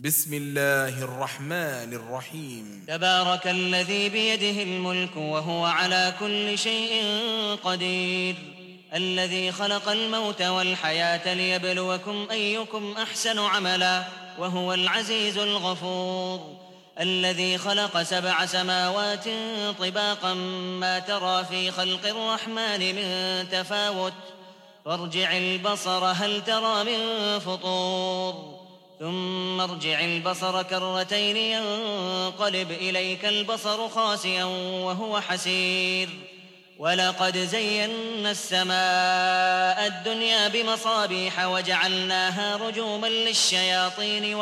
بسم الله الرحمن الرحيم. تبارك الذي بيده الملك وهو على كل شيء قدير، الذي خلق الموت والحياة ليبلوكم أيكم أحسن عملا وهو العزيز الغفور، الذي خلق 7 سماوات طباقا ما ترى في خلق الرحمن من تفاوت، فارجع البصر هل ترى من فطور، ثم ارجع البصر كرتين ينقلب إليك البصر خاسئا وهو حسير، ولقد زينا السماء الدنيا بمصابيح وجعلناها رجوما للشياطين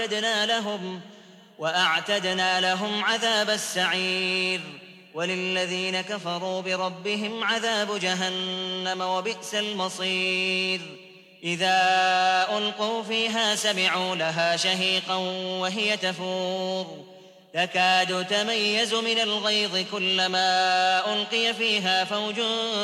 وأعتدنا لهم عذاب السعير، وللذين كفروا بربهم عذاب جهنم وبئس المصير. إذا ألقوا فيها سمعوا لها شهيقا وهي تفور، تكاد تميز من الغيظ كلما ألقي فيها فوج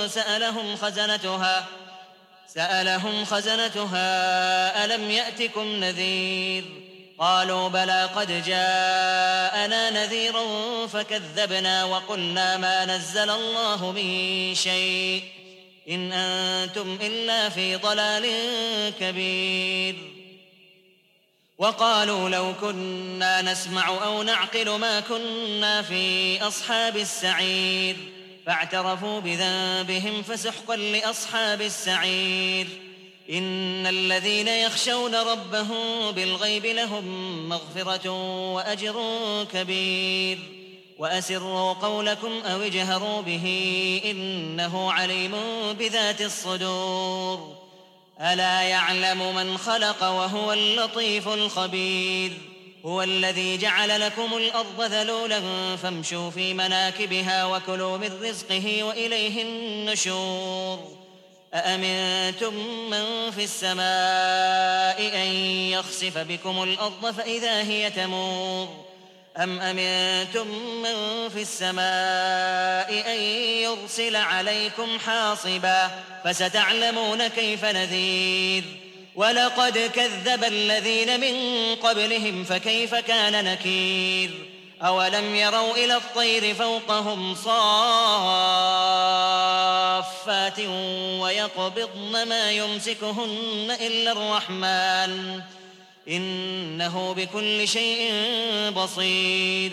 سألهم خزنتها ألم يأتكم نذير، قالوا بلى قد جاءنا نذير فكذبنا وقلنا ما نزل الله من شيء إن أنتم إلا في ضلال كبير. وقالوا لو كنا نسمع أو نعقل ما كنا في أصحاب السعير، فاعترفوا بذنبهم فسحقا لأصحاب السعير. إن الذين يخشون ربهم بالغيب لهم مغفرة وأجر كبير. وأسروا قولكم أو اجهروا به إنه عليم بذات الصدور. ألا يعلم من خلق وهو اللطيف الخبير. هو الذي جعل لكم الأرض ذلولا فامشوا في مناكبها وكلوا من رزقه وإليه النشور. أأمنتم من في السماء أن يخسف بكم الأرض فإذا هي تمور، أم أمنتم من في السماء أن يرسل عليكم حاصبا فستعلمون كيف نذير. ولقد كذب الذين من قبلهم فكيف كان نكير. أولم يروا إلى الطير فوقهم صافات ويقبضن ما يمسكهن إلا الرحمن إنه بكل شيء بصير.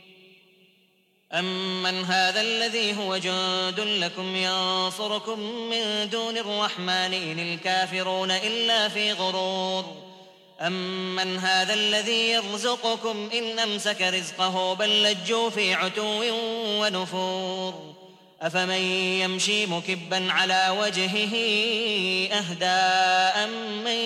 أمن هذا الذي هو جند لكم ينصركم من دون الرحمن إن الكافرون إلا في غرور. أمن هذا الذي يرزقكم إن أمسك رزقه بل لجوا في عتو ونفور. أفمن يمشي مكبا على وجهه أهدى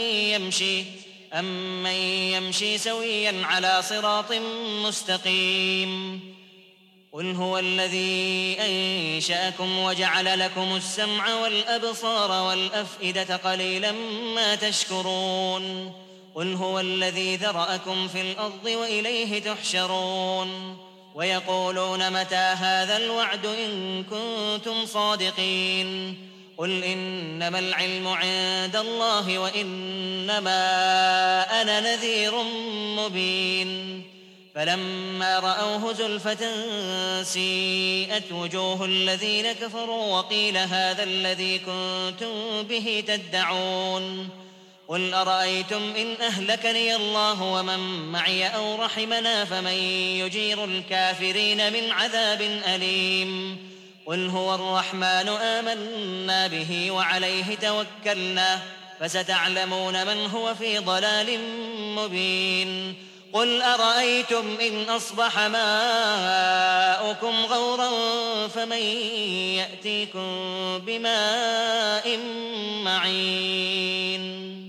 أمن يمشي سويا على صراط مستقيم. قل هو الذي أنشأكم وجعل لكم السمع والأبصار والأفئدة قليلا ما تشكرون. قل هو الذي ذرأكم في الأرض وإليه تحشرون. ويقولون متى هذا الوعد إن كنتم صادقين. قل إنما العلم عند الله وإنما أنا نذير مبين. فلما رأوه زلفة سيئت وجوه الذين كفروا وقيل هذا الذي كنتم به تدعون. قل أرأيتم إن أهلكني الله ومن معي أو رحمنا فمن يجير الكافرين من عذاب أليم. قل هو الرحمن آمنا به وعليه توكلنا فستعلمون من هو في ضلال مبين. قل أرأيتم إن أصبح ماؤكم غورا فمن يأتيكم بماء معين.